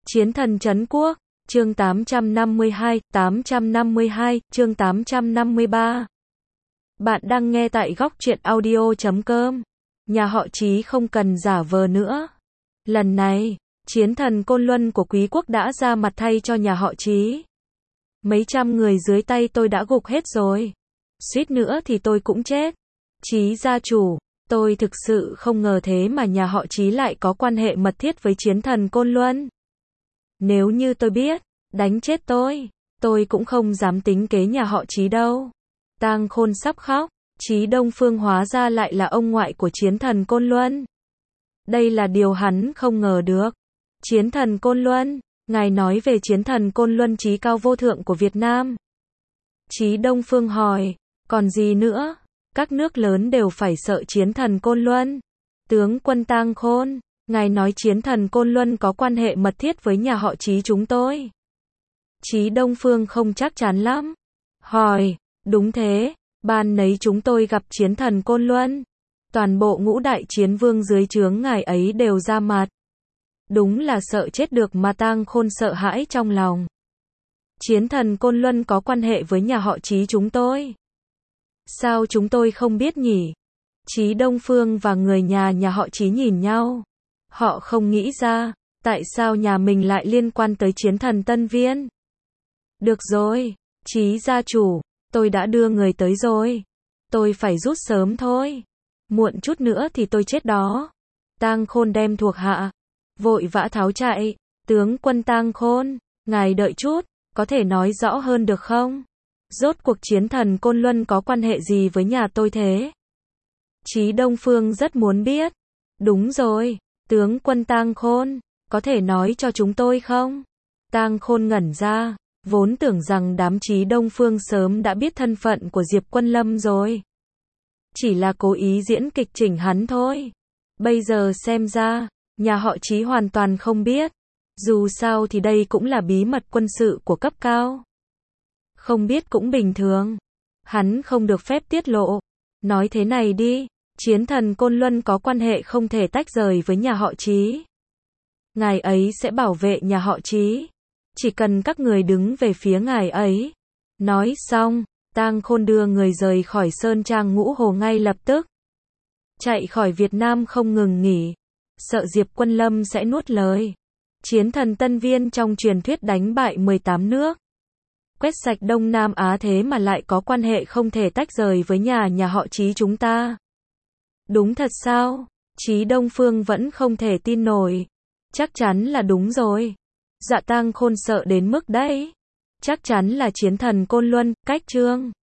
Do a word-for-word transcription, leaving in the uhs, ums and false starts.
Chiến thần trấn quốc, chương tám trăm năm mươi hai, tám trăm năm mươi hai, chương tám trăm năm mươi ba. Bạn đang nghe tại góc truyện audio chấm com. Nhà họ Chí không cần giả vờ nữa. Lần này, chiến thần Côn Luân của Quý quốc đã ra mặt thay cho nhà họ Chí. Mấy trăm người dưới tay tôi đã gục hết rồi. Suýt nữa thì tôi cũng chết. Chí gia chủ, tôi thực sự không ngờ thế mà nhà họ Chí lại có quan hệ mật thiết với chiến thần Côn Luân. Nếu như tôi biết, đánh chết tôi, tôi cũng không dám tính kế nhà họ Chí đâu. Tang Khôn sắp khóc, Chí Đông Phương hóa ra lại là ông ngoại của chiến thần Côn Luân. Đây là điều hắn không ngờ được. Chiến thần Côn Luân, ngài nói về chiến thần Côn Luân chí cao vô thượng của Việt Nam. Chí Đông Phương hỏi, còn gì nữa? Các nước lớn đều phải sợ chiến thần Côn Luân. Tướng quân Tang Khôn, ngài nói chiến thần Côn Luân có quan hệ mật thiết với nhà họ Chí chúng tôi. Chí Đông Phương không chắc chắn lắm. Hỏi, đúng thế, ban nấy chúng tôi gặp chiến thần Côn Luân. Toàn bộ ngũ đại chiến vương dưới trướng ngài ấy đều ra mặt. Đúng là sợ chết được mà. Tang Khôn sợ hãi trong lòng. Chiến thần Côn Luân có quan hệ với nhà họ Chí chúng tôi. Sao chúng tôi không biết nhỉ? Chí Đông Phương và người nhà nhà họ Chí nhìn nhau. Họ không nghĩ ra, tại sao nhà mình lại liên quan tới chiến thần Tân Viên. Được rồi, Chí gia chủ, tôi đã đưa người tới rồi. Tôi phải rút sớm thôi. Muộn chút nữa thì tôi chết đó. Tang Khôn đem thuộc hạ vội vã tháo chạy. Tướng quân Tang Khôn, ngài đợi chút, có thể nói rõ hơn được không? Rốt cuộc chiến thần Côn Luân có quan hệ gì với nhà tôi thế? Chí Đông Phương rất muốn biết. Đúng rồi, tướng quân Tang Khôn, có thể nói cho chúng tôi không? Tang Khôn ngẩn ra, vốn tưởng rằng đám Chí Đông Phương sớm đã biết thân phận của Diệp Quân Lâm rồi. Chỉ là cố ý diễn kịch chỉnh hắn thôi. Bây giờ xem ra, nhà họ Chí hoàn toàn không biết. Dù sao thì đây cũng là bí mật quân sự của cấp cao. Không biết cũng bình thường. Hắn không được phép tiết lộ. Nói thế này đi, chiến thần Côn Luân có quan hệ không thể tách rời với nhà họ Chí. Ngài ấy sẽ bảo vệ nhà họ Chí. Chỉ cần các người đứng về phía ngài ấy. Nói xong, Tang Khôn đưa người rời khỏi Sơn Trang Ngũ Hồ ngay lập tức. Chạy khỏi Việt Nam không ngừng nghỉ. Sợ Diệp Quân Lâm sẽ nuốt lời. Chiến thần Tân Viên trong truyền thuyết đánh bại mười tám nước. Quét sạch Đông Nam Á thế mà lại có quan hệ không thể tách rời với nhà nhà họ Chí chúng ta. Đúng thật sao? Chí Đông Phương vẫn không thể tin nổi. Chắc chắn là đúng rồi. Dạ Tang Khôn sợ đến mức đấy. Chắc chắn là chiến thần Côn Luân, cách trương.